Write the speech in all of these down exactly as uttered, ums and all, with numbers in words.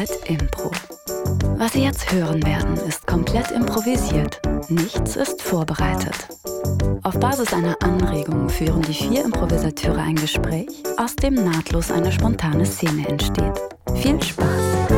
Arbeit Impro. Was Sie jetzt hören werden, ist komplett improvisiert. Nichts ist vorbereitet. Auf Basis einer Anregung führen die vier Improvisateure ein Gespräch, aus dem nahtlos eine spontane Szene entsteht. Viel Spaß!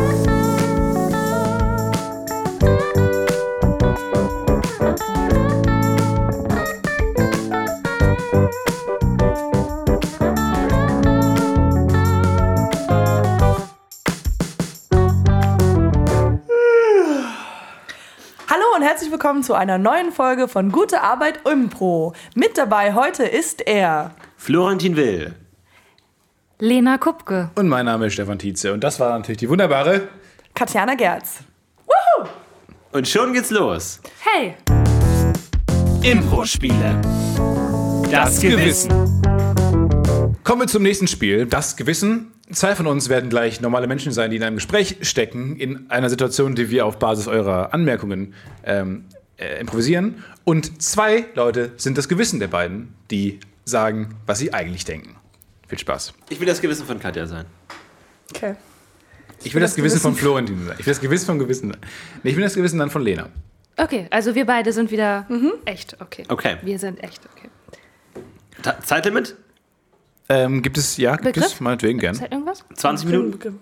Herzlich willkommen zu einer neuen Folge von Gute Arbeit Impro. Mit dabei heute ist er Florentin Will, Lena Kupke und mein Name ist Stefan Tietze und das war natürlich die wunderbare Katjana Gerz. Woohoo! Und schon geht's los. Hey! Impro-Spiele. Das, das Gewissen. Kommen wir zum nächsten Spiel, das Gewissen. Zwei von uns werden gleich normale Menschen sein, die in einem Gespräch stecken, in einer Situation, die wir auf Basis eurer Anmerkungen ähm, äh, improvisieren. Und zwei Leute sind das Gewissen der beiden, die sagen, was sie eigentlich denken. Viel Spaß. Ich will das Gewissen von Katja sein. Okay. Ich will das, das Gewissen, Gewissen von Florentin sein. Ich will das Gewissen von Gewissen sein. Nee, ich will das Gewissen dann von Lena. Okay, also wir beide sind wieder mhm. echt. Okay. Okay. Wir sind echt, okay. Ta- Zeitlimit? Ähm, gibt es, ja, gibt Begriff? es, meinetwegen gern. Ist halt irgendwas? zwanzig Minuten?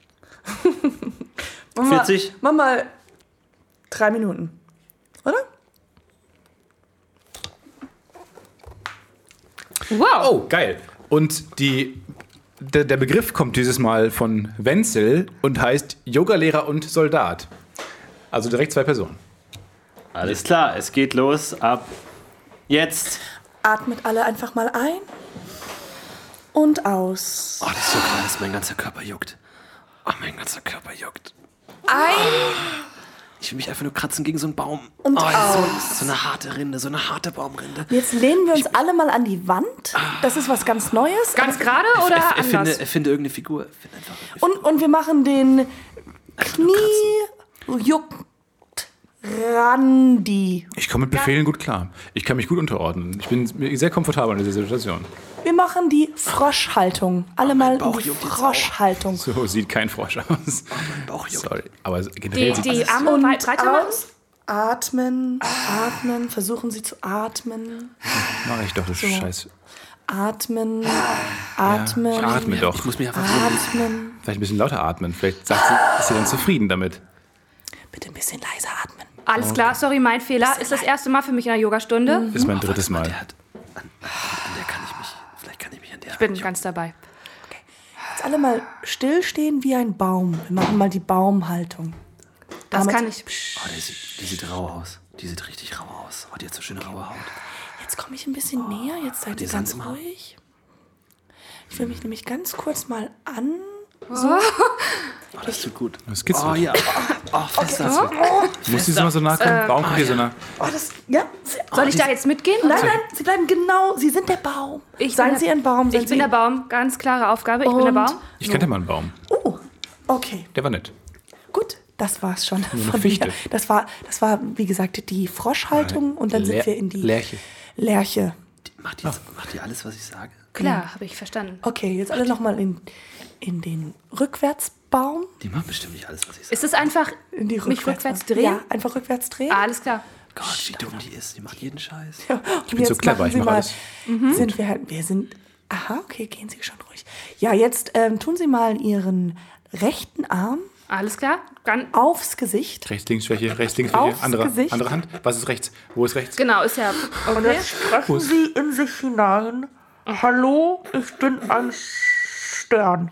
mach vierzig? Mach mal drei Minuten, oder? Wow! Oh, geil. Und die, der, der Begriff kommt dieses Mal von Wenzel und heißt Yogalehrer und Soldat. Also direkt zwei Personen. Alles klar, es geht los ab jetzt. Atmet alle einfach mal ein. Und aus. Oh, das ist so geil, dass mein ganzer Körper juckt. Oh, mein ganzer Körper juckt. Ein. Ich will mich einfach nur kratzen gegen so einen Baum. Und oh, aus. So, so eine harte Rinde, so eine harte Baumrinde. Jetzt lehnen wir uns ich, alle mal an die Wand. Das ist was ganz Neues. Ganz gerade oder er, er, anders? Finde, erfinde irgendeine Figur. Erfinde einfach eine und, und wir machen den Knie juckt Randi. Ich komme mit Befehlen gut klar. Ich kann mich gut unterordnen. Ich bin sehr komfortabel in dieser Situation. Wir machen die Froschhaltung. Alle oh, mal in die Froschhaltung. So sieht kein Frosch aus. Mein Bauch juckt. Sorry, aber generell die, die Arme und weitermachen? Atmen, atmen, versuchen Sie zu atmen. Mach ich doch, das so. Scheiß. Atmen, atmen. Ja, ich atme doch. Ich muss mich einfach atmen. Vielleicht ein bisschen lauter atmen. Vielleicht sagt sie, ist sie dann zufrieden damit. Bitte ein bisschen leiser atmen. Alles klar, sorry, mein Fehler. Ist das erste Mal für mich in der Yogastunde. Mhm. Ist mein drittes Mal. Der hat, an, an der kann ich mich, vielleicht kann ich mich an der... Ich bin ganz dabei. Okay. Jetzt alle mal stillstehen wie ein Baum. Wir machen mal die Baumhaltung. Das Damit kann ich. Oh, die sieht, die sieht rau aus. Die sieht richtig rau aus. Oh, die hat so schöne raue Haut. Jetzt komme ich ein bisschen oh, näher. Jetzt seid ihr ganz ruhig. Ich will mich nämlich ganz kurz mal an... So. Oh, das tut gut. Das geht's Oh ja. Oh, fester. Okay. Oh. Muss die so mal so nah kommen? Äh, Warum kommt oh, ihr so ja. nah? Oh, das, ja. Soll oh, ich da jetzt mitgehen? Nein, nein, Sie bleiben genau. Sie sind der Baum. Ich Seien der, Sie ein Baum. Ich bin Sie der Baum. Ganz klare Aufgabe. Ich Und bin der Baum. Ich kannte mal einen Baum. Oh, okay. Der war nett. Gut, das war's schon. Nur eine von Fichte. mir. Das war, das war, wie gesagt, die Froschhaltung. Und dann Ler- sind wir in die Lerche. Lerche. Die, macht, die jetzt, macht die alles, was ich sage? Klar, Ja. habe ich verstanden. Okay, jetzt alle nochmal in, in den Rückwärtsbaum. Die macht bestimmt nicht alles, was ich sage. Ist es einfach In die mich rückwärts drehen? Ja, einfach rückwärts drehen. Alles klar. Gott, wie dumm die ist. Die macht jeden Scheiß. Ja, Ich bin so clever, ich mache alles. Mhm. Sind wir halt, wir sind, aha, okay, gehen Sie schon ruhig. Ja, jetzt ähm, tun Sie mal Ihren rechten Arm Alles klar. Dann aufs Gesicht. Rechts, links, welche? Rechts, links, Aufs welche? Andere, Gesicht. andere Hand? Was ist rechts? Wo ist rechts? genau, ist ja okay. Sprechen Sie in sich hinein. Hallo, ich bin ein Stern.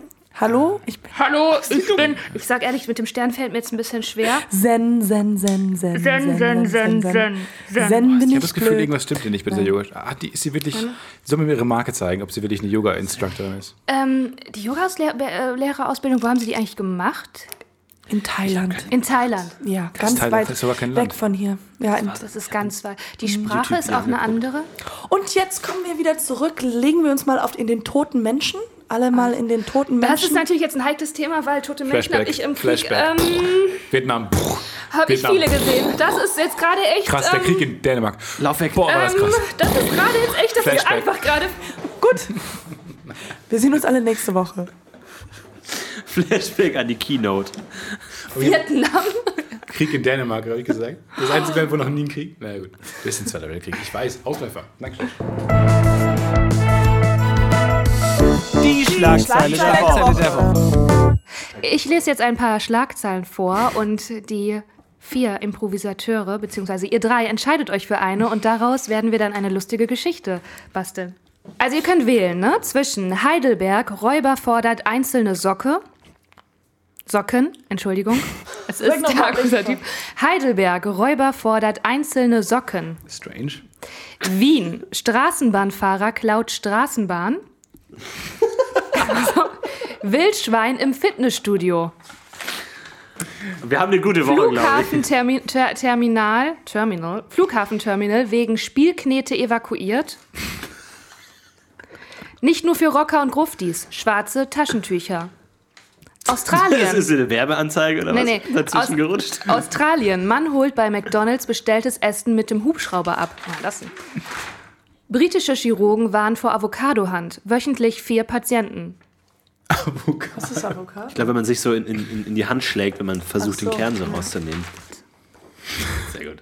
Hallo, ich bin Hallo, ich bin. Ich sag ehrlich, mit dem Stern fällt mir jetzt ein bisschen schwer. Zen, Zen, Zen, Zen. Zen, Zen, Zen, Zen. Zen bin Ich habe ich das Gefühl, blöd. irgendwas stimmt hier nicht bei dieser Yoga. Ah, die, ist sie wirklich. Soll mir ihre Marke zeigen, ob sie wirklich eine Yoga-Instructorin ist? Ähm, die Yoga-Lehrerausbildung, wo haben Sie die eigentlich gemacht? In Thailand. In Thailand. Ja, ganz Thailand, weit das ist aber kein weg Land. von hier. Ja, in Das ist ganz weit. Die Sprache ist auch eine angeguckt. andere. Und jetzt kommen wir wieder zurück. Legen wir uns mal auf in den toten Menschen. Alle mal in den toten Menschen. Das ist natürlich jetzt ein heikles Thema, weil tote Menschen habe Flashback. ich im Krieg Flashback. ähm, Vietnam. habe ich Vietnam. viele gesehen. Das ist jetzt gerade echt. Krass, der ähm, Krieg in Dänemark. Lauf weg. Boah, war das ähm, krass. das ist gerade jetzt echt, das ist Flashback. einfach gerade. gut. Wir sehen uns alle nächste Woche. Flashback an die Keynote. Vietnam. Krieg in Dänemark, habe ich gesagt. Das einzige Land, wo noch nie ein Krieg. Na gut, das ist ein Zweiter Weltkrieg. Ich weiß, Ausläufer. Dankeschön. Die Schlagzeile der Woche. Ich lese jetzt ein paar Schlagzeilen vor und die vier Improvisateure, beziehungsweise ihr drei, entscheidet euch für eine und daraus werden wir dann eine lustige Geschichte basteln. Also ihr könnt wählen, ne? Zwischen Heidelberg, Räuber fordert einzelne Socke. Socken, Entschuldigung. Es ist der Akkusativ. Heidelberg, Räuber fordert einzelne Socken. Strange. Wien, Straßenbahnfahrer klaut Straßenbahn. Also, Wildschwein im Fitnessstudio. Wir haben eine gute Woche, glaube ich. Flughafenterminal, ter, Terminal, Terminal, Flughafenterminal wegen Spielknete evakuiert. Nicht nur für Rocker und Gruftis, schwarze Taschentücher. Australien. Das ist eine Werbeanzeige oder nee, was? Nee. Dazwischen Aus, gerutscht. Australien. Mann holt bei McDonald's bestelltes Essen mit dem Hubschrauber ab. Na, lassen. Britische Chirurgen warnen vor Avocadohand. Wöchentlich vier Patienten. Avocado. Was ist Avocado? Ich glaube, wenn man sich so in, in, in die Hand schlägt, wenn man versucht, so. den Kern so rauszunehmen. Sehr gut.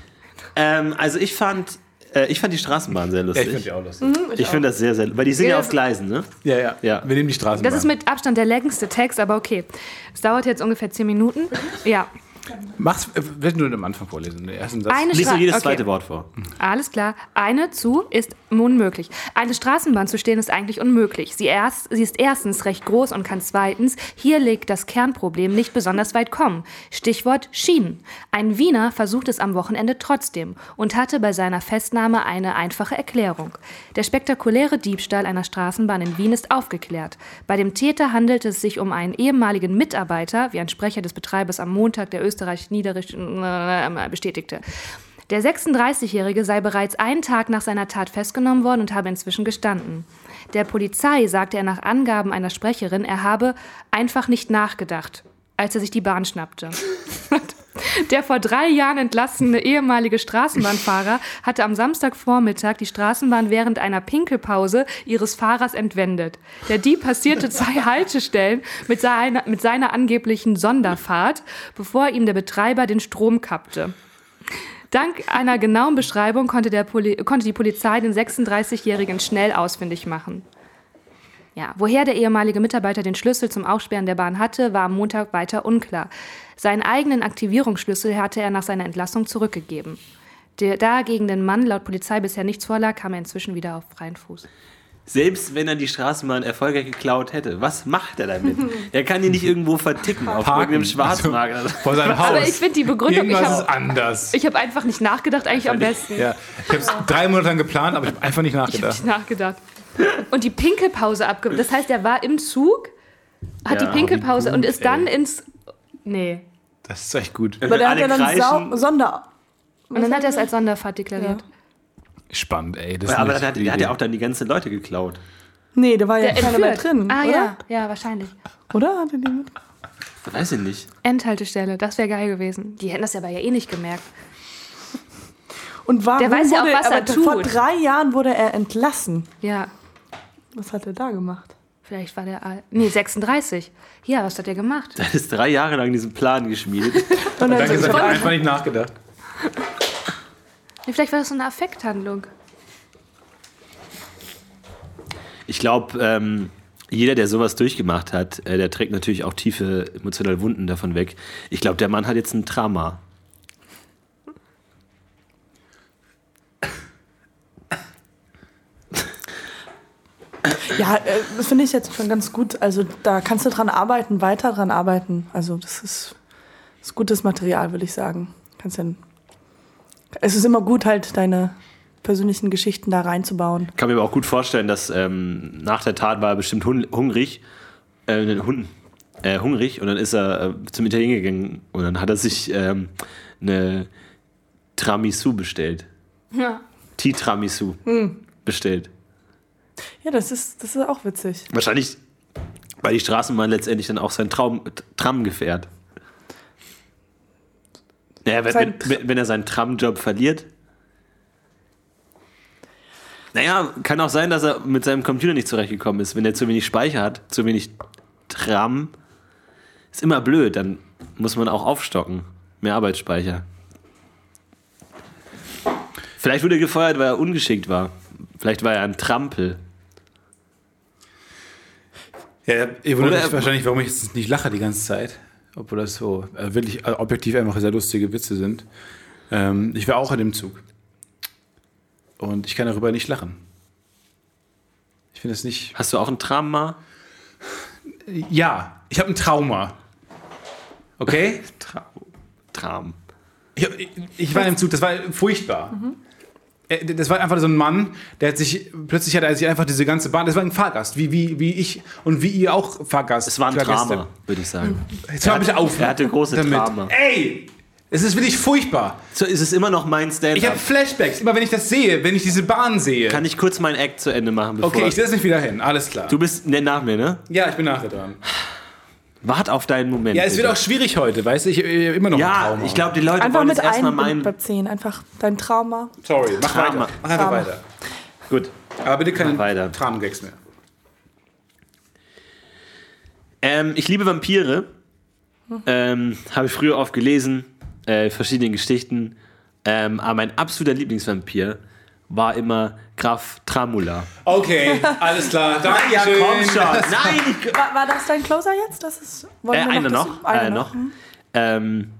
Ähm, also ich fand, äh, ich fand die Straßenbahn sehr Ja, lustig. ich finde die auch lustig. Mhm, Ich finde das sehr, sehr... Weil die sind ja, Ja, auf Gleisen, ne? Ja, ja, Ja. Wir nehmen die Straßenbahn. Das ist mit Abstand der längste Text, aber okay. Es dauert jetzt ungefähr zehn Minuten. Ja. Mach's, äh, willst du nur am Anfang vorlesen? Den ersten Satz. Eine Lies Stra- nur jedes okay. zweite Wort vor. Alles klar. Eine zu ist unmöglich. Eine Straßenbahn zu stehen ist eigentlich unmöglich. Sie, erst, sie ist erstens recht groß und kann zweitens, hier liegt das Kernproblem, nicht besonders weit kommen. Stichwort Schienen. Ein Wiener versucht es am Wochenende trotzdem und hatte bei seiner Festnahme eine einfache Erklärung. Der spektakuläre Diebstahl einer Straßenbahn in Wien ist aufgeklärt. Bei dem Täter handelt es sich um einen ehemaligen Mitarbeiter, wie ein Sprecher des Betreibers am Montag der österreich-niederischen bestätigte. Der sechsunddreißigjährige sei bereits einen Tag nach seiner Tat festgenommen worden und habe inzwischen gestanden. Der Polizei sagte er nach Angaben einer Sprecherin, er habe einfach nicht nachgedacht, als er sich die Bahn schnappte. Der vor drei Jahren entlassene ehemalige Straßenbahnfahrer hatte am Samstagvormittag die Straßenbahn während einer Pinkelpause ihres Fahrers entwendet. Der Dieb passierte zwei Haltestellen mit seiner, mit seiner angeblichen Sonderfahrt, bevor ihm der Betreiber den Strom kappte. Dank einer genauen Beschreibung konnte, der Poli- konnte die Polizei den sechsunddreißigjährigen schnell ausfindig machen. Ja, woher der ehemalige Mitarbeiter den Schlüssel zum Aufsperren der Bahn hatte, war am Montag weiter unklar. Seinen eigenen Aktivierungsschlüssel hatte er nach seiner Entlassung zurückgegeben. Der, da gegen den Mann laut Polizei bisher nichts vorlag, kam er inzwischen wieder auf freien Fuß. Selbst wenn er die Straßenbahn erfolgreich geklaut hätte, was macht er damit? Er kann die nicht irgendwo verticken auf Parken. irgendeinem Schwarzmarkt. Also, vor seinem Haus. Aber ich finde die Begründung, ich Irgendwas habe ist anders. ich hab einfach nicht nachgedacht, eigentlich am besten. Ja. Ich habe es drei Monate lang geplant, aber ich habe einfach nicht Ich habe nachgedacht. nicht nachgedacht. Und die Pinkelpause abgegeben. Das heißt, er war im Zug, hat Ja, die Pinkelpause wie gut, und ist dann ey. ins... Nee. Das ist echt gut. Aber der hat Alle ja dann kreischen. Sau- Sonder... Und dann hat er es als Sonderfahrt deklariert. Spannend, ey. Das ist Aber eine der hat, gute der hat ja Idee. auch dann die ganzen Leute geklaut. Nee, da war ja Der keiner mehr entführt. drin, Ah oder? ja, ja, wahrscheinlich. Oder? Hatte die mit? Weiß ich nicht. Endhaltestelle, das wäre geil gewesen. Die hätten das ja aber ja eh nicht gemerkt. Und warum Der weiß ja auch, wurde, was er aber tut. Vor drei Jahren wurde er entlassen. Ja, Was hat er da gemacht? vielleicht war der... Al- Nee, sechsunddreißig. Ja, was hat er gemacht? Er ist drei Jahre lang diesen Plan geschmiedet. Und Und dann dann so gesagt, von- einfach nicht nachgedacht. Nee, vielleicht war das so eine Affekthandlung. Ich glaube, ähm, jeder, der sowas durchgemacht hat, äh, der trägt natürlich auch tiefe emotionale Wunden davon weg. Ich glaube, der Mann hat jetzt ein Trauma. Ja, äh, das finde ich jetzt schon ganz gut. Also da kannst du dran arbeiten, weiter dran arbeiten. Also das ist, das ist gutes Material, würde ich sagen. Kannst ja, es ist immer gut, halt deine persönlichen Geschichten da reinzubauen. Ich kann mir aber auch gut vorstellen, dass ähm, nach der Tat war er bestimmt hun- hungrig, äh, ne, hun- äh, hungrig und dann ist er äh, zum Italiener gegangen und dann hat er sich ähm, eine Tiramisu bestellt. Ja. Tiramisu bestellt. Ja, das ist, das ist auch witzig. Wahrscheinlich, weil die Straßenbahn letztendlich dann auch sein Traum, Tram gefährt. Naja, wenn, Sein wenn, wenn er seinen Tramjob verliert. Naja, kann auch sein, dass er mit seinem Computer nicht zurechtgekommen ist. Wenn er zu wenig Speicher hat, zu wenig Tram, Ist immer blöd, dann muss man auch aufstocken. Mehr Arbeitsspeicher. Vielleicht wurde er gefeuert, weil er ungeschickt war. Vielleicht war er ein Trampel. Ja, ihr wundert Oder- euch wahrscheinlich, warum ich jetzt nicht lache die ganze Zeit. Obwohl das so äh, wirklich äh, objektiv einfach sehr lustige Witze sind. Ähm, ich war auch in dem Zug. Und ich kann darüber nicht lachen. Ich finde es nicht... Hast du auch ein Trauma? Ja, ich habe ein Trauma. Okay? Tra Tram. Ich, hab, ich, ich war in dem Zug, das war furchtbar. Äh, Das war einfach so ein Mann, der hat sich, plötzlich hat er sich einfach diese ganze Bahn, das war ein Fahrgast, wie, wie, wie ich und wie ihr auch Fahrgast. Es war ein Fahrgäste. Drama, würde ich sagen. Jetzt hör mal bitte auf. Er hatte große damit. Drama. Ey, es ist wirklich furchtbar. So ist es immer noch mein Stand-up. Ich habe Flashbacks, immer wenn ich das sehe, wenn ich diese Bahn sehe. Kann ich kurz mein Act zu Ende machen? Bevor Okay, ich setze mich wieder hin, alles klar. du bist ne, nach mir, ne? Ja, ich bin nachher dran. Wart auf deinen Moment. Ja, es wird bitte. auch schwierig heute, weißt du, ich, ich hab immer noch ein Ja, Trauma. ich glaube, die Leute Einfach wollen mit jetzt erstmal ein meinen. bei zehn. Einfach dein Trauma. Sorry, mach Trauma. weiter. Mach einfach Trauma. weiter. Gut. Aber bitte keine Mach weiter. Tramengags mehr. Ähm, ich liebe Vampire. Ähm, Habe ich früher oft gelesen. Äh, verschiedene Geschichten. Ähm, aber mein absoluter Lieblingsvampir war immer Graf Tramula. Okay, alles klar. Danke, Ja, komm schon. Nein, ich, War, war das dein Closer jetzt? Das ist, wollen Äh, wir einer das- noch. Einer Äh, noch. Hm. Ähm,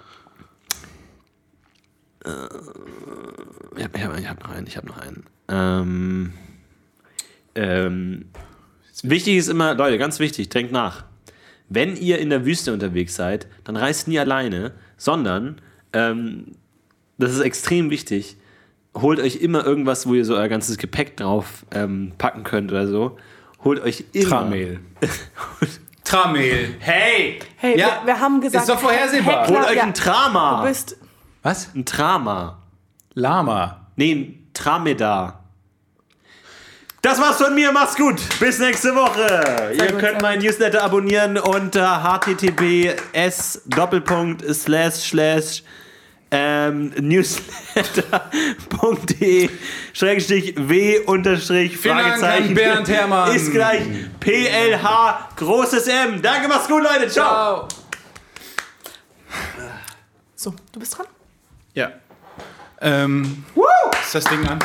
äh, ich habe ich hab, ich hab noch einen. Ich habe noch einen. Ähm, ähm, wichtig ist immer, Leute, ganz wichtig, denkt nach. Wenn ihr in der Wüste unterwegs seid, dann reist nie alleine, sondern, ähm, das ist extrem wichtig, holt euch immer irgendwas, wo ihr so euer ganzes Gepäck drauf ähm, packen könnt oder so. Holt euch immer... Tramehl. Tramehl. Hey! Hey, Ja, wir, wir haben gesagt... ist doch vorhersehbar. Heckler, Holt euch ja, ein Trama! Du bist... Was? Ein Trama. Lama. Nee, ein Tramedar. Das war's von mir, macht's gut. Bis nächste Woche. Ihr gut, könnt sehr meinen Newsletter abonnieren unter h t t p s doppelpunkt slash slash ähm, newsletter.de schrägstrich w unterstrich Vielen Dank Fragezeichen an Bernd Herrmann. ist gleich P L H großes M. Danke, macht's gut, Leute. Ciao. So, du bist dran. Ja. Ähm, ist das Ding an?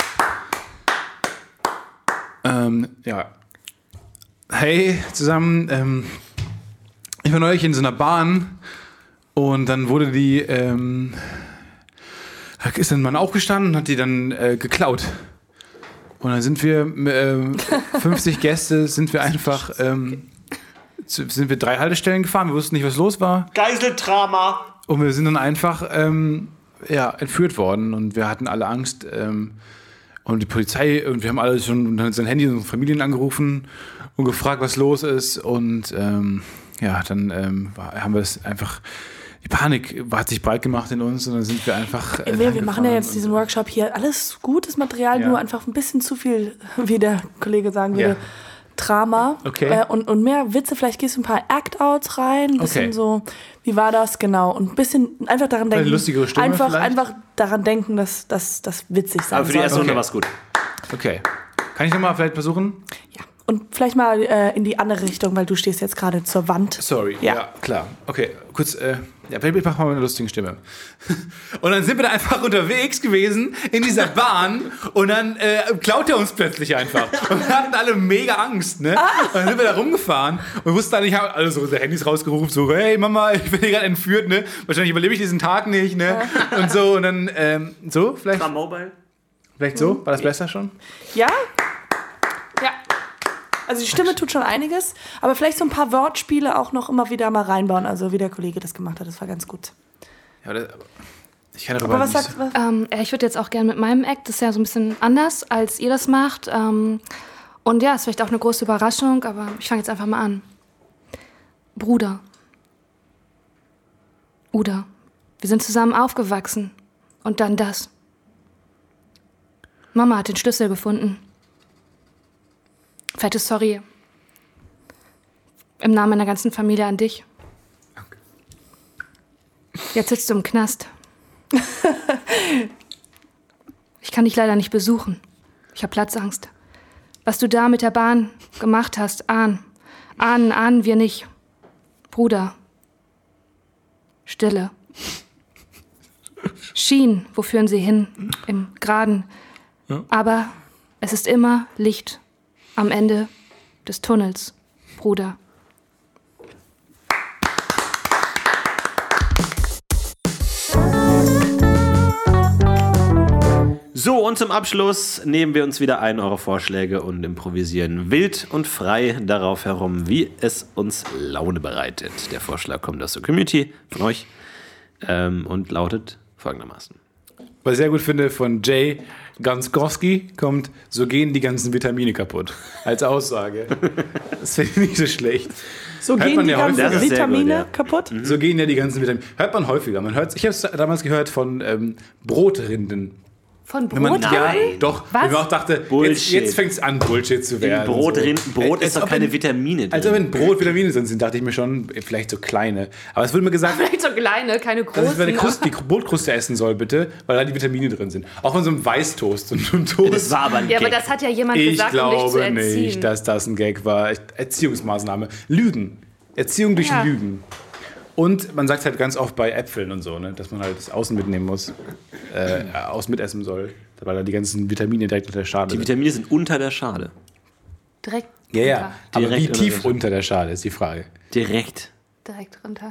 Ähm, ja. Hey, zusammen. Ähm, ich war neulich in so einer Bahn und dann wurde die, ähm, da ist ein Mann aufgestanden und hat die dann äh, geklaut. Und dann sind wir, äh, fünfzig Gäste, sind wir einfach, ähm, zu, sind wir drei Haltestellen gefahren. Wir wussten nicht, was los war. Geiseltrama. Und wir sind dann einfach ähm, ja, entführt worden und wir hatten alle Angst. Ähm, und die Polizei, und wir haben alle schon dann sein Handy und Familien angerufen und gefragt, was los ist. Und ähm, ja, dann ähm, war, haben wir es einfach, die Panik hat sich breit gemacht in uns und dann sind wir einfach. Äh, Wir, wir machen ja jetzt und- diesen Workshop hier. Alles gutes Material, Ja. nur einfach ein bisschen zu viel, wie der Kollege sagen würde, Ja. Drama. Okay. Äh, und, und mehr Witze. Vielleicht gehst du ein paar Act-Outs rein. Ein bisschen Okay. so, wie war das genau? Und ein bisschen einfach daran denken. Eine lustigere Stimme einfach, vielleicht? einfach daran denken, dass dass das witzig sein Aber für die soll. erste Runde Okay. war's gut. Okay. Kann ich nochmal vielleicht versuchen? Ja. Und vielleicht mal äh, in die andere Richtung, weil du stehst jetzt gerade zur Wand. Sorry, ja, Ja. klar. Okay, kurz, äh, ja, vielleicht mach mal eine lustige Stimme. Und dann sind wir da einfach unterwegs gewesen in dieser Bahn und dann äh, klaut er uns plötzlich einfach. Und wir hatten alle mega Angst, ne? Und dann sind wir da rumgefahren und wussten alle, ich habe alle so unsere Handys rausgerufen, so, hey Mama, ich bin hier gerade entführt, ne? Wahrscheinlich überlebe ich diesen Tag nicht, ne? Und so, und dann, ähm, so, vielleicht, Am Mobile? vielleicht so? War das besser schon? Ja? Ja. Also die Stimme tut schon einiges, aber vielleicht so ein paar Wortspiele auch noch immer wieder mal reinbauen. Also wie der Kollege das gemacht hat, das war ganz gut. Ja, das, ich kann darüber Aber was nicht sagst so- du? Ähm, ja, ich würde jetzt auch gerne mit meinem Act, das ist ja so ein bisschen anders, als ihr das macht. Ähm, und ja, ist vielleicht auch eine große Überraschung, aber ich fange jetzt einfach mal an. Bruder. Uda. Wir sind zusammen aufgewachsen. Und dann das. Mama hat den Schlüssel gefunden. Fette Sorry. Im Namen meiner ganzen Familie an dich. Jetzt sitzt du im Knast. Ich kann dich leider nicht besuchen. Ich habe Platzangst. Was du da mit der Bahn gemacht hast, ahnen. Ahnen, ahnen wir nicht. Bruder. Stille. Schienen, wo führen sie hin? Im Geraden. Ja. Aber es ist immer Licht am Ende des Tunnels, Bruder. So, und zum Abschluss nehmen wir uns wieder ein eure Vorschläge und improvisieren wild und frei darauf herum, wie es uns Laune bereitet. Der Vorschlag kommt aus der Community von euch ähm, und lautet folgendermaßen. Was ich sehr gut finde, von Jay Ganskowski kommt, so gehen die ganzen Vitamine kaputt. Als Aussage. Das finde ich nicht so schlecht. So Hört gehen man die ja ganzen häufiger. Das ist sehr Vitamine gut, ja. kaputt? So gehen ja die ganzen Vitamine. Hört man häufiger. Man hört, ich habe es damals gehört von ähm, Brotrinden. Von Wenn man, Brot? ja, doch. Was? Wenn man auch dachte, Bullshit. jetzt, jetzt fängt es an, Bullshit zu In werden. Brot, so. drin, Brot Als ist doch ob keine in- Vitamine drin. Also wenn Brot Vitamine drin sind, dachte ich mir schon, vielleicht so kleine. Aber es wurde mir gesagt, Vielleicht so kleine, keine dass großen. ich meine Kruste, die Brotkruste essen soll, bitte, weil da die Vitamine drin sind. Auch von so einem Weißtoast und einem Toast. das war aber ein Ja, aber Gag. das hat ja jemand Ich gesagt, um dich zu glaube erziehen. nicht, dass das ein Gag war. Erziehungsmaßnahme. Lügen. Erziehung durch Ja. Lügen. Und man sagt halt ganz oft bei Äpfeln und so, ne, dass man halt das außen mitnehmen muss, äh, außen mitessen soll, weil da die ganzen Vitamine direkt unter der Schale Die sind. Vitamine sind unter der Schale. Direkt Ja, ja. runter. Aber Direkt wie unter tief der- unter der Schale ist die Frage. Direkt. Direkt runter.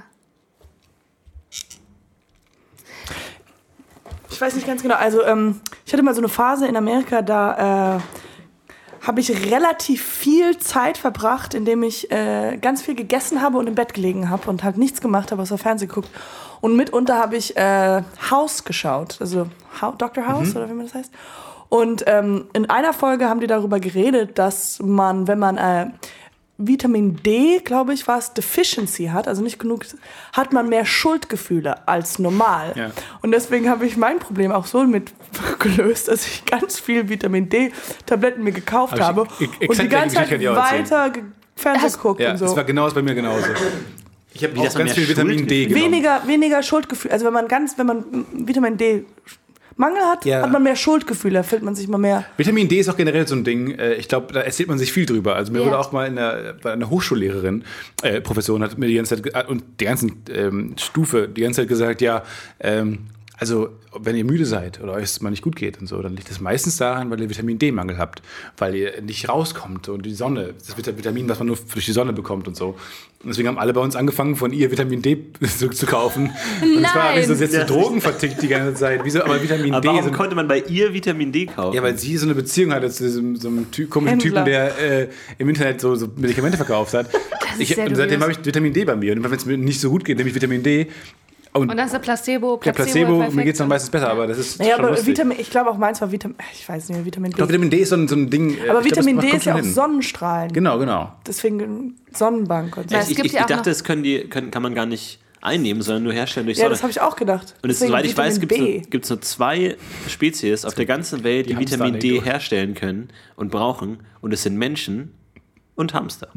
Ich weiß nicht ganz genau. Also ähm, ich hatte mal so eine Phase in Amerika, da äh, habe ich relativ viel Zeit verbracht, indem ich äh, ganz viel gegessen habe und im Bett gelegen habe und halt nichts gemacht habe, außer Fernsehen geguckt. Und mitunter habe ich äh, House geschaut, also How, Doktor House oder wie man das heißt. Und ähm, in einer Folge haben die darüber geredet, dass man, wenn man äh, Vitamin D, glaube ich, war es, Deficiency hat, also nicht genug, hat man mehr Schuldgefühle als normal. Ja. Und deswegen habe ich mein Problem auch so mit gelöst, dass ich ganz viel Vitamin D-Tabletten mir gekauft Aber ich- habe ich- ich- und die exakt ganze die Zeit Geschichte kann ich auch erzählen. weiter ge- Fernsehen geguckt Ja, und das so. war genau das bei mir genauso. Ich habe Wie, auch dass man ganz mehr viel Vitamin D Schuldgefühle- genommen. Weniger, weniger Schuldgefühle. Also wenn man ganz, wenn man Vitamin D Mangel hat, Ja. hat man mehr Schuldgefühle, fühlt man sich mal mehr. Vitamin D ist auch generell so ein Ding. äh, Ich glaube, da erzählt man sich viel drüber. Also mir Ja. wurde auch mal in der, bei einer Hochschullehrerin, äh, Professorin, hat mir die ganze Zeit ge- und die ganzen ähm, Stufe die ganze Zeit gesagt, ja, ähm, also wenn ihr müde seid oder euch es mal nicht gut geht und so, dann liegt das meistens daran, weil ihr Vitamin D-Mangel habt, weil ihr nicht rauskommt und die Sonne, das Vit- Vitamin, was man nur durch die Sonne bekommt und so. Und deswegen haben alle bei uns angefangen, von ihr Vitamin D zu, zu kaufen. Und es war wie so jetzt so Drogen vertickt die ganze Zeit. Wieso? Aber Vitamin Aber D warum sind konnte man bei ihr Vitamin D kaufen? ja, weil sie so eine Beziehung hatte zu diesem, so einem Ty komischen Händler. Typen, der äh, im Internet so, so Medikamente verkauft hat. ist Ich, sehr und seitdem dubios. habe ich Vitamin D bei mir. Und wenn es mir nicht so gut geht, nehme ich Vitamin D. Und, Und dann ist der Placebo, der Placebo, Placebo, mir geht es dann meistens besser, aber das ist Naja, schon aber lustig. Vitamin, ich glaube auch meins war Vitamin, ich weiß nicht, Vitamin ich D. glaube, Vitamin D ist so ein, so ein Ding. äh, aber ich glaub, Vitamin das D kommt ist ja schon auch hin. Sonnenstrahlen. Genau, genau. Deswegen Sonnenbank und so. Ja, Ja, es ich gibt ich, ja ich auch dachte, noch- das können die, können, kann man gar nicht einnehmen, sondern nur herstellen durch Sonne. das habe ich auch gedacht. Und es, Deswegen soweit ich weiß, Vitamin gibt es nur, nur zwei Spezies auf der ganzen Welt, die, Die Vitamin D Hamster-Anekdote. herstellen können und brauchen. Und es sind Menschen und Hamster.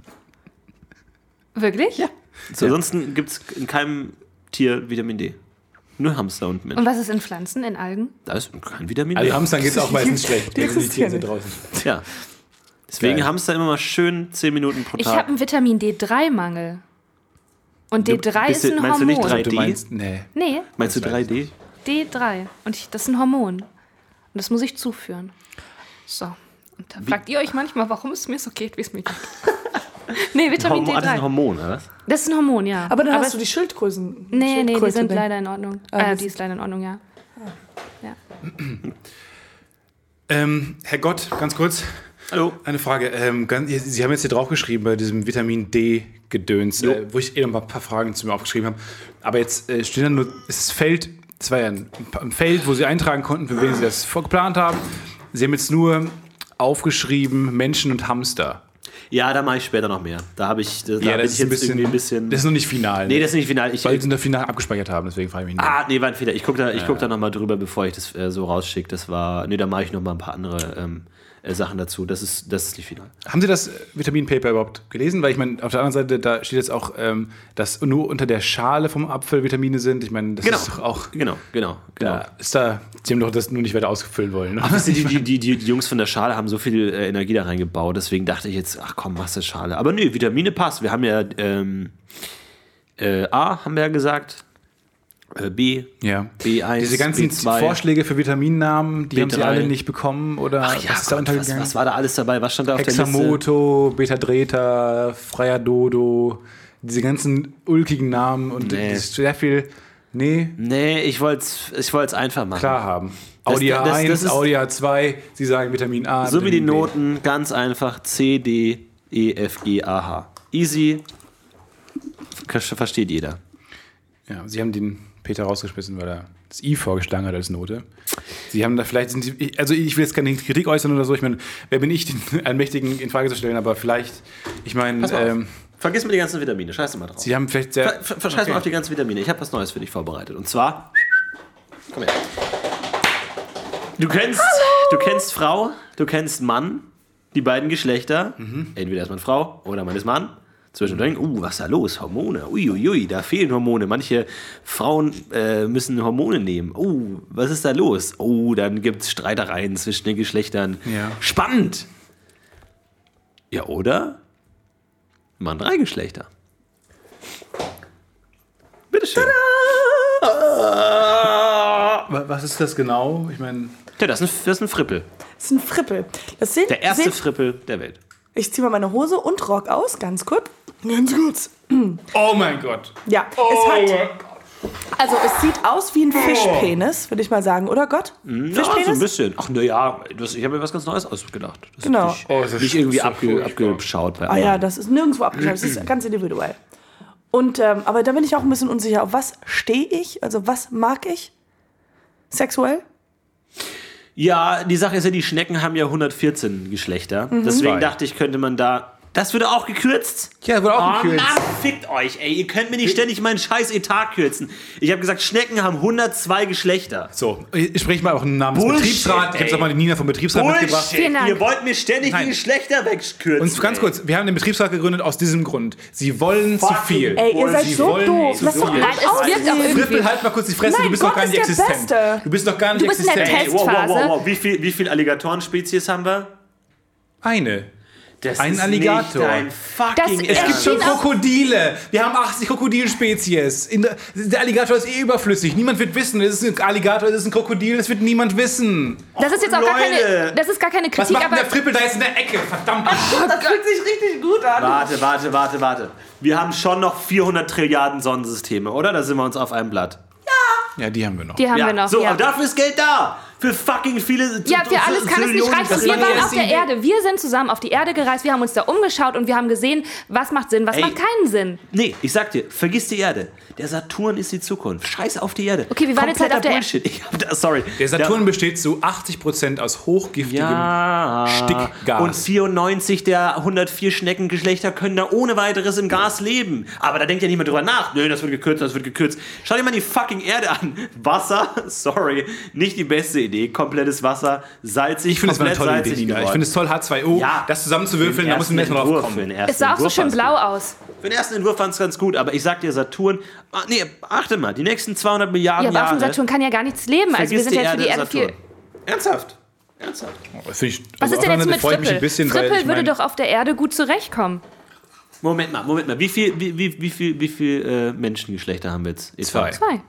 Wirklich? Ja. So, ansonsten gibt es in keinem Tier Vitamin D. Nur Hamster und Menschen. Und was ist in Pflanzen, in Algen? Da ist kein Vitamin D. Also Hamstern geht es auch meistens schlecht. Die wenn die Tiere existieren sind nicht. draußen. Ja. Deswegen Geil. Hamster immer mal schön zehn Minuten pro Ich Tag. habe einen Vitamin D drei Mangel. Und D drei bist ist du- ein meinst du nicht Hormon. drei Du D? meinst, nee. Nee, Meinst du drei D? D drei. Und ich, das ist ein Hormon. Und das muss ich zuführen. So. Und da fragt ihr euch manchmal, warum es mir so geht, wie es mir geht. nee, Vitamin Hormon, ah, das ist ein D drei. Hormon, oder was? Das ist ein Hormon, ja. Aber dann hast es- du die Schildgrößen. Nee, nee, die Schildkröte sind drin. leider in Ordnung. Ah, äh, das- die ist leider in Ordnung, ja. ja. Ähm, Herr Gott, ganz kurz. Hallo. Eine Frage. Ähm, ganz, Sie haben jetzt hier draufgeschrieben bei diesem Vitamin D-Gedöns, Jo. äh, wo ich eh noch mal ein paar Fragen zu mir aufgeschrieben habe. Aber jetzt äh, steht da nur, es ist Feld, es war ja ein, ein Feld, wo Sie eintragen konnten, für wen Sie das vorgeplant haben. Sie haben jetzt nur aufgeschrieben Menschen und Hamster. Ja, da mache ich später noch mehr. Da habe ich, da Ja, bin das ich ist ein jetzt bisschen, irgendwie ein bisschen. das ist noch nicht final. nee, Ne? das ist nicht final. Ich, Weil Sie das final abgespeichert haben, deswegen frage ich mich nicht. ah, nee, war ein Fehler. Ich gucke da, ich guck da nochmal drüber, bevor ich das äh, so rausschicke. Das war. Nee, da mache ich nochmal ein paar andere ähm, äh, Sachen dazu. Das ist, das ist nicht final. Haben Sie das Vitamin-Paper überhaupt gelesen? Weil ich meine, auf der anderen Seite, da steht jetzt auch, ähm, dass nur unter der Schale vom Apfel Vitamine sind. Ich meine, das Genau. ist doch auch. Genau, genau, genau. Ja, ist da, Sie haben doch das nur nicht weiter ausfüllen wollen. Ne? Ach, wisst ihr, die, die, die, die Jungs von der Schale haben so viel äh, Energie da reingebaut, deswegen dachte ich jetzt, ach komm, machst du Schale. Aber nö, Vitamine passt. Wir haben ja ähm, Äh, A haben wir ja gesagt. Äh, B. Ja. B eins, Diese ganzen B zwei. Vorschläge für Vitaminnamen, die B haben sie drei. alle nicht bekommen oder Ach ja, was ist da Gott, was, untergegangen? was war da alles dabei? Was stand da auf der Liste? Hexamoto, Beta-Dreta, Freier Dodo, diese ganzen ulkigen Namen und Nee. das ist sehr viel, nee, Nee, ich wollte es ich wollt's einfach machen. klar haben. Das- Audi das- A das eins, ist- Audi A zwei, sie sagen Vitamin A. So wie die Vitamin B. Noten, ganz einfach C, D, E, F, G, A, H. Easy. Versteht jeder. Ja, sie haben den Peter rausgeschmissen, weil er das I vorgeschlagen hat als Note. Sie haben da vielleicht, sind sie, also ich will jetzt keine Kritik äußern oder so, ich meine, wer bin ich, den Allmächtigen in Frage zu stellen, aber vielleicht, ich meine, Pass mal auf. ähm, Vergiss mir die ganzen Vitamine, scheiß doch mal drauf. sie haben vielleicht sehr... Ver, ver, verscheiß Okay. mal auf die ganzen Vitamine. Ich habe was Neues für dich vorbereitet. Und zwar. Komm her. Du kennst, du kennst Frau, du kennst Mann, die beiden Geschlechter. Mhm. Entweder ist man Frau oder man ist Mann. Zwischendurch, uh, was ist da los? Hormone. Uiuiui, da fehlen Hormone. Manche Frauen äh, müssen Hormone nehmen. Uh, was ist da los? Oh, dann gibt es Streitereien zwischen den Geschlechtern. Ja. Spannend. Ja, oder? Mann, drei Geschlechter. Bitteschön. Wa- Was ist das genau? Ich meine, Ja, das ist ein, das ist ein Frippel. Das ist ein Frippel. Das sind, Der erste seht, Frippel der Welt. ich ziehe mal meine Hose und Rock aus, ganz kurz. Ganz kurz. oh mein Gott. Ja, es hat. Also es sieht aus wie ein Fischpenis, würde ich mal sagen, oder Gott? Ja, so ein bisschen. Ach, naja, ich habe mir was ganz Neues ausgedacht. Das Genau. Ist nicht, Oh, das ist nicht irgendwie so abge, furchtbar. abgeschaut. Bei Ah ja, anderen. das ist nirgendwo abgeschlossen, das ist ganz individuell. Und, ähm, aber da bin ich auch ein bisschen unsicher. Auf was stehe ich? Also was mag ich? Sexuell? Ja, die Sache ist ja, die Schnecken haben ja hundertvierzehn Geschlechter. Mhm. Deswegen Zwei. dachte ich, könnte man da... Das würde auch gekürzt? Ja, wurde auch Oh gekürzt. Mann, fickt euch, ey. Ihr könnt mir nicht ständig meinen scheiß Etat kürzen. Ich habe gesagt, Schnecken haben hundertzwei Geschlechter. So, ich spreche mal auch einen Namen des Bullshit, Betriebsrat. Ich habe ey. auch mal die Nina vom Betriebsrat mitgebracht. Vielen Dank. Ihr wollt mir ständig Nein. die Geschlechter wegkürzen. Und ganz ey. kurz, wir haben den Betriebsrat gegründet aus diesem Grund. Sie wollen zu Fucking viel. Ey, ihr seid Sie so wollen doof. zu Lass doch viel. mal Nein, es wirkt auch ausreden. irgendwie. Frippel, halt mal kurz die Fresse, Nein, du bist Gott noch gar nicht ist der existent. Beste. Du bist noch gar nicht Du bist in der existent. Ey, wow, wow, Testphase. wow, wow. Wie viel, wie viel Alligatoren-Spezies haben wir? Eine. Das Ein ist Alligator. Nicht dein fucking Das- Es gibt Ernst. schon Erschien auch- Krokodile. Wir haben achtzig Krokodilspezies. In der, der Alligator ist eh überflüssig. Niemand wird wissen, es ist ein Alligator, es ist ein Krokodil, das wird niemand wissen. Das ist jetzt auch gar Leute. keine, das ist gar keine Was Kritik, macht denn aber der Frippel da jetzt in der Ecke? Verdammt. Das fühlt sich richtig gut an. Warte, warte, warte, warte. Wir haben schon noch vierhundert Trilliarden Sonnensysteme, oder? Da sind wir uns auf einem Blatt. Ja, die haben wir noch. die haben ja, wir noch. so, ja. aber dafür ist Geld da. Für fucking viele. Ja, für alles kann es nicht reichen. das Und wir war die waren auf erste der Idee. Erde. Wir sind zusammen auf die Erde gereist. Wir haben uns da umgeschaut und wir haben gesehen, was macht Sinn, was Ey. macht keinen Sinn. Nee, ich sag dir, vergiss die Erde. Der Saturn ist die Zukunft. Scheiß auf die Erde. Okay, wir waren jetzt halt auf der Bullshit. Ich hab da, sorry. Der Saturn besteht zu achtzig Prozent aus hochgiftigem Ja. Stickgas. Und vierundneunzig der hundertvier Schneckengeschlechter können da ohne weiteres im Gas leben. Aber da denkt ja niemand drüber nach. Nö, das wird gekürzt, das wird gekürzt. Schau dir mal die fucking Erde an. Wasser, sorry, nicht die beste Idee. Komplettes Wasser, salzig, Ich finde es eine komplett tolle Idee, salzig Nina. Ich geworden. finde es toll, H zwei O, Ja. das zusammenzuwürfeln, da muss man erstmal drauf kommen. Es sah auch so schön blau aus. Für den ersten Entwurf fand es ganz gut, aber ich sag dir, Saturn, ah, nee, achte mal, die nächsten zweihundert Milliarden Ja, aber auf dem Jahre. Saturn kann ja gar nichts leben. Also wir vergiss sind jetzt für die Erde Saturn. viel. Ernsthaft? Ernsthaft? Das finde ich, Was also ist denn auf jetzt einer mit Seite freue ich mich Frippel? ein bisschen, weil Frippel ich würde mein, doch auf der Erde gut zurechtkommen. Moment mal, Moment mal. Wie viel, wie, wie, wie viel, wie viel äh, Menschengeschlechter haben wir jetzt? Zwei. Zwei.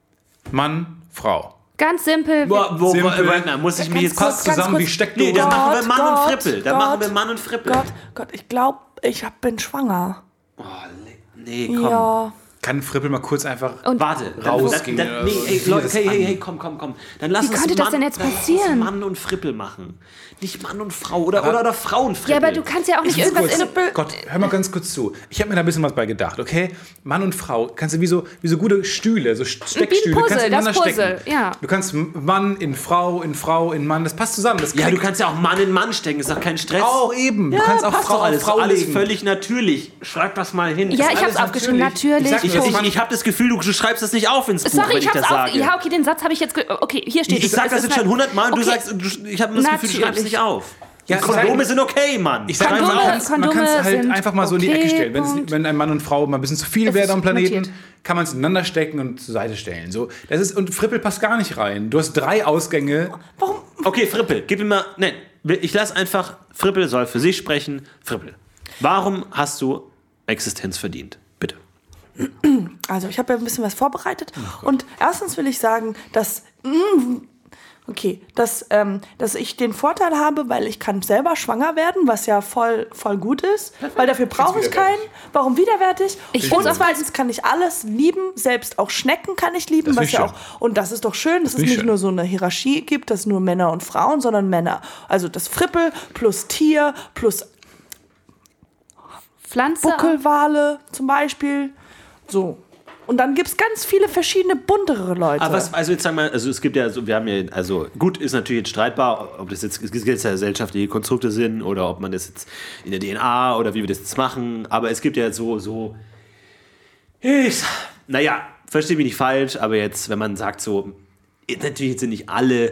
Mann, Frau. Ganz simpel. Boah, wo, wo, Simpel. Moment mal, muss ich mich jetzt Passt ganz zusammen kurz. wie Steckdose. Nee, dann Gott, machen wir Mann und Gott, Frippel. Dann Gott, machen wir Mann und Frippel. Gott, Gott, ich glaube, ich hab, bin schwanger. Oh, nee, komm. Ja. Kann Frippel mal kurz einfach... Und Warte, dann, Rausgehen dann, dann, oder nee, so. ey, Wie Leute, das hey, hey, an- hey, komm, komm, komm. Dann lass Wie uns könnte das Mann, denn jetzt dann lass passieren? uns Mann und Frippel machen. Nicht Mann und Frau oder, Aber- oder, oder Frauenfrippel. ja, aber du kannst ja auch nicht Ganz irgendwas kurz, in Gott, hör mal ganz kurz zu. Ich habe mir da ein bisschen was bei gedacht, okay? Mann und Frau, kannst du wie so, wie so gute Stühle, so Steckstühle, Puzzle, kannst du ineinander das Puzzle, stecken. ja. Du kannst Mann in Frau, in Frau, in Mann, das passt zusammen. Das Ja, du klickt. kannst ja auch Mann in Mann stecken, ist doch kein Stress. auch eben. Du kannst auch passt Frau doch alles, auf Frau alles legen. völlig natürlich. Schreib das mal hin. Ja, Ist ich alles hab's aufgeschrieben, natürlich. Ich sag Ich, nur, ich, Mann- ich habe das Gefühl, du, du schreibst das nicht auf ins Buch, Sorry, wenn ich ich hab's das auf. sage. Ja, okay, den Satz habe ich jetzt. Ge okay, hier steht ich es. sag Es das ist jetzt schon halt- hundertmal und du Okay. sagst, du, ich habe das Gefühl, du schreibst es Natürlich. nicht auf. Ja, Und Kondome ich sag- sind okay, Mann. Ich sag Kondome- einfach, man kann es Kondome halt sind einfach mal so in die okay, Ecke stellen. Wenn, es, Punkt. wenn ein Mann und Frau mal ein bisschen zu viel Das werden ist am Planeten, notiert. kann man es ineinander stecken und zur Seite stellen. So, das ist, und Frippel passt gar nicht rein. Du hast drei Ausgänge. Warum? Okay, Frippel, gib mir mal. Nein, ich lass einfach. Frippel soll für sich sprechen. Frippel, warum hast du Existenz verdient? Bitte. Also ich habe ja ein bisschen was vorbereitet. Und erstens will ich sagen, dass... Mh, Okay, dass, ähm, dass ich den Vorteil habe, weil ich kann selber schwanger werden, was ja voll, voll gut ist, weil dafür brauche ich keinen. Warum widerwärtig? Ich und find's zweitens kann ich alles lieben, selbst auch Schnecken kann ich lieben, Das was find ja ich auch und das ist doch schön, dass es find ich nicht schön. nur so eine Hierarchie gibt, dass nur Männer und Frauen, sondern Männer. Also das Frippel plus Tier plus Pflanze. Buckelwale zum Beispiel, so. Und dann gibt es ganz viele verschiedene buntere Leute. Aber was, also jetzt sagen wir, also es gibt ja, so, wir haben ja, also gut ist natürlich jetzt streitbar, ob das jetzt, jetzt ja gesellschaftliche Konstrukte sind oder ob man das jetzt in der D N A oder wie wir das jetzt machen, aber es gibt ja so, so, ich, naja, verstehe mich nicht falsch, aber jetzt, wenn man sagt so, natürlich sind nicht alle,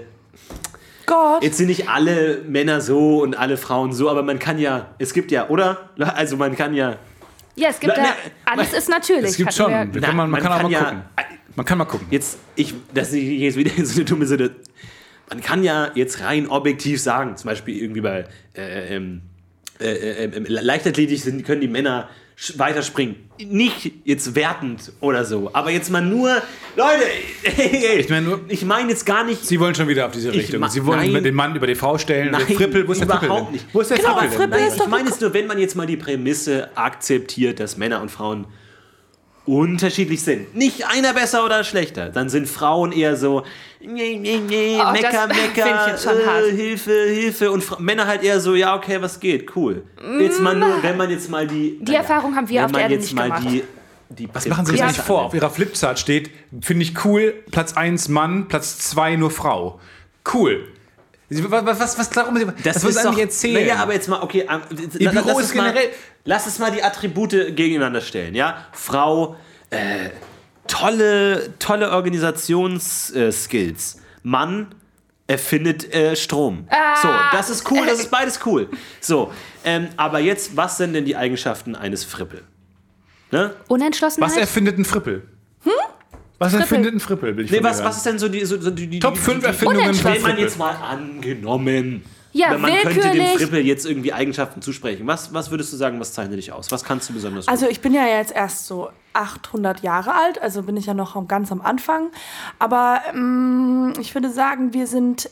Gott. jetzt sind nicht alle Männer so und alle Frauen so, aber man kann ja, es gibt ja, oder? Also man kann ja, Ja, es gibt Na, ja, na, alles ist natürlich. Es gibt hatten schon. wir- Wir Na, kann man, man, man kann auch kann mal ja- gucken. Man kann mal gucken. jetzt, ich, das ist jetzt wieder so eine dumme Situation. Man kann ja jetzt rein objektiv sagen, zum Beispiel irgendwie bei äh, ähm, äh, äh, äh, Leichtathletik sind, können die Männer sch- weiterspringen. Nicht jetzt wertend oder so, aber jetzt mal nur, Leute, Ich meine nur- ich meine jetzt gar nicht, Sie wollen schon wieder auf diese Ich Richtung. ma- Sie wollen nein. den Mann über die Frau stellen. Nein, der Frippel, wo ist der überhaupt Frippel denn? nicht. Wo ist der Genau, Frippel denn? Frippel Nein, ist ich meine jetzt nur, wenn man jetzt mal die Prämisse akzeptiert, dass Männer und Frauen unterschiedlich sind. Nicht einer besser oder schlechter. Dann sind Frauen eher so nee, nee, nee, Oh, mecker, das mecker, find ich jetzt schon äh, hart. Hilfe, Hilfe. Und Fra- Männer halt eher so, ja, okay, was geht, cool. Jetzt mal nur, wenn man jetzt mal die... Die Erfahrung haben wir wenn auf man der Erde jetzt nicht mal gemacht. Die, die Was machen Sie sich Ja, eigentlich vor? Auf Ihrer Flipchart steht, finde ich cool, Platz eins Mann, Platz zwei nur Frau. Cool. Was, was, was, was darum, Das was wollen Sie ist eigentlich doch, erzählen? Naja, aber jetzt mal, okay, ähm, Ihr la- Büro lass, ist es mal, generell- lass es mal die Attribute gegeneinander stellen, ja? Frau, äh, tolle, tolle Organisationsskills. Mann erfindet äh, Strom. So, das ist cool, das ist beides cool. So, ähm, aber jetzt, was sind denn die Eigenschaften eines Frippel? Ne? Unentschlossenheit? Was erfindet ein Frippel? Hm? Was erfindet ein Frippel? Will ich Nee, von dir was, hören. was ist denn so die, so, so die, die Top die, fünf die, Erfindungen von Wenn man Frippel. jetzt mal angenommen, Ja, wenn man könnte dem willkürlich. Frippel jetzt irgendwie Eigenschaften zusprechen. Was, was würdest du sagen, was zeichnet dich aus? Was kannst du besonders gut? Also ich bin ja jetzt erst so achthundert Jahre alt, also bin ich ja noch ganz am Anfang. Aber ähm, ich würde sagen, wir sind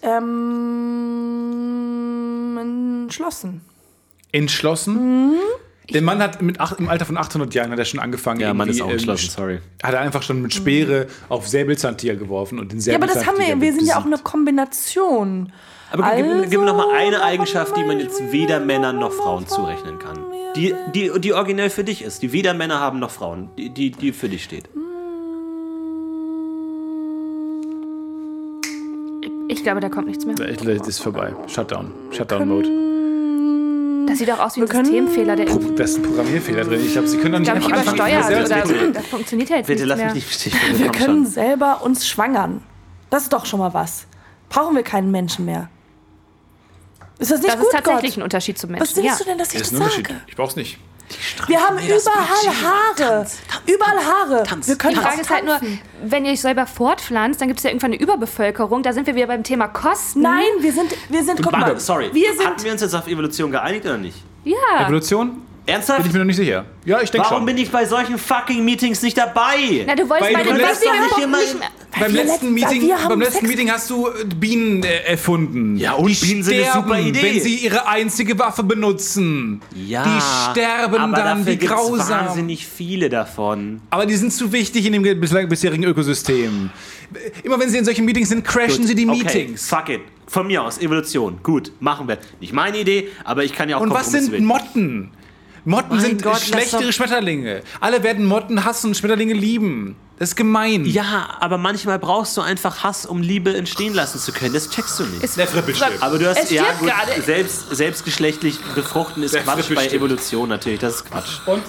ähm, entschlossen. Entschlossen? Mhm. Der Mann hat mit acht, im Alter von achthundert Jahren hat er schon angefangen. Ja, Mann ist irgendwie, auch ähm, entschlossen, sorry. Hat er einfach schon mit Speere auf Säbelzahntiger geworfen und den Ja, aber das haben wir, Säbelzahntiger wir sind ja auch eine besiegt. Kombination. Aber gib, gib, gib mir noch mal eine Also, Eigenschaft, die man jetzt weder Männern noch Frauen zurechnen kann. Die, die, die originell für dich ist, die weder Männer haben noch Frauen, die, die, die für dich steht. Ich glaube, da kommt nichts mehr. Das ist vorbei. Shutdown. Shutdown-Mode. Das sieht auch aus wie ein Wir können- Systemfehler, der Pro- Da ist ein Programmierfehler drin. Ich glaube, Sie können doch nicht glaube ich, einfach anfangen, übersteuert selber zu oder gucken. das funktioniert ja jetzt Bitte nicht lass mehr. mich nicht stehen. Wir Komm können schon. selber uns schwangern. Das ist doch schon mal was. Brauchen wir keinen Menschen mehr. Ist das nicht Das gut, ist tatsächlich Gott? ein Unterschied zum Was Menschen. denkst Ja. du denn, dass ich Das das ist ein Unterschied. sage? Ich brauch's nicht. Wir haben überall Haare. Überall Haare. Wir können Die Frage auch ist halt nur, tanzen. wenn ihr euch selber fortpflanzt, dann gibt es ja irgendwann eine Überbevölkerung. Da sind wir wieder beim Thema Kosten. Nein, wir sind, wir sind, guck Warte, mal. sorry. Wir sind, Hatten wir uns jetzt auf Evolution geeinigt oder nicht? Ja. Evolution? Ernsthaft? Bin ich mir noch nicht sicher. Ja, ich denke Warum schon. bin ich bei solchen fucking Meetings nicht dabei? Na, du wolltest Weil bei du den lässt Westen doch nicht nicht immer- mehr. beim wir letzten, letzt- Meeting, wir haben beim letzten Sex- Meeting hast du äh, Bienen äh, erfunden. Ja, und die Bienen sind eine sterben, super Idee. wenn sie ihre einzige Waffe benutzen. Ja, Die sterben aber dann, dafür wie gibt's grausam. wahnsinnig viele davon. Aber die sind zu wichtig in dem bislang bisherigen Ökosystem. Immer wenn sie in solchen Meetings sind, crashen sie die Okay, Meetings. fuck it. Von mir aus, Evolution. Gut, machen wir. Nicht meine Idee, aber ich kann ja auch Und was Kompromisse sind wählen. Motten? Motten Mein sind Gott, lass schlechtere doch- Schmetterlinge. Alle werden Motten hassen, Schmetterlinge lieben. Das ist gemein. Ja, aber manchmal brauchst du einfach Hass, um Liebe entstehen lassen zu können. Das checkst du nicht. Der Frippel stirbt. Aber du hast, Es ja stirbt gut, gerade. selbst, selbstgeschlechtlich befruchten ist Der Quatsch Frippel bei stirbt. Evolution natürlich. Das ist Quatsch. Und?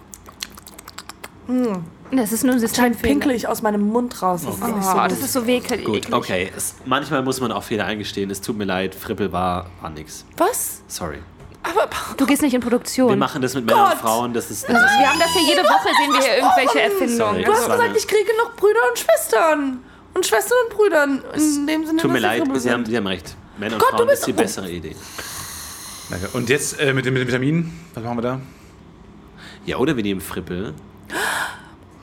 Das ist nur ein Systemfehler. pinkle ich aus meinem Mund raus. Das ist nicht so Oh, gut. das ist so wekelig. Gut, okay. Es, manchmal muss man auch Fehler eingestehen. Es tut mir leid, Frippel war, war nix. Was? Sorry. Aber Du gehst nicht in Produktion. Wir machen das mit Männern und Gott. Frauen. Das ist, das ist Wir haben das hier jede Woche, sehen wir hier irgendwelche Erfindungen. Sorry. du hast Das war gesagt, eine- ich kriege noch Brüder und Schwestern. Und Schwestern und Brüdern. In dem Sinne, Tut mir dass leid, sie Frippel Sie haben, sind. Sie haben recht. Männer und Gott, du Frauen bist- ist die bessere Idee. Danke. Und jetzt äh, mit, den, mit den Vitaminen. Was machen wir da? Ja, oder wir nehmen Frippel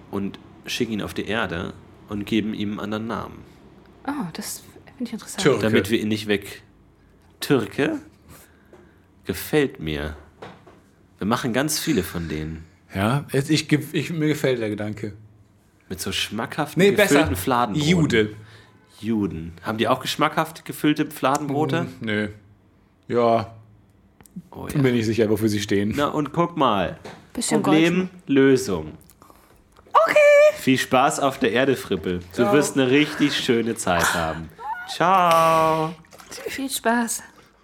und schicken ihn auf die Erde und geben ihm einen anderen Namen. Oh, das finde ich interessant. Türke. Damit wir ihn nicht weg... Türke? Gefällt mir. Wir machen ganz viele von denen. Ja, jetzt, ich, ich, mir gefällt der Gedanke. Mit so schmackhaften, Nee, gefüllten besser. Fladenbroten. Jude. Juden. Haben die auch geschmackhaft gefüllte Fladenbrote? Hm, nö. Ja, Oh, bin mir ja. nicht sicher, wofür sie stehen. Na und guck mal. Bisschen Problem, Lösung. Okay. Viel Spaß auf der Erde, Frippel. Du Ciao. wirst eine richtig schöne Zeit haben. Ciao. Viel Spaß.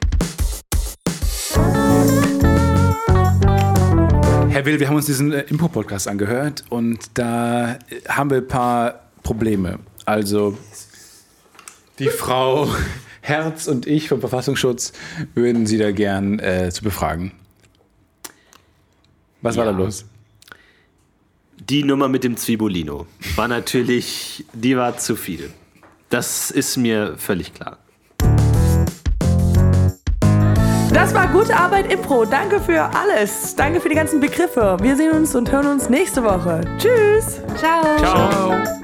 Herr Will, wir haben uns diesen äh, Impro-Podcast angehört und da äh, haben wir ein paar Probleme. Also die Frau Herz und ich vom Verfassungsschutz würden Sie da gern äh, zu befragen. Was war Ja. da los? Die Nummer mit dem Zwiebulino war natürlich, die war zu viel. Das ist mir völlig klar. Das war gute Arbeit Impro. Danke für alles. Danke für die ganzen Begriffe. Wir sehen uns und hören uns nächste Woche. Tschüss. Ciao. Ciao.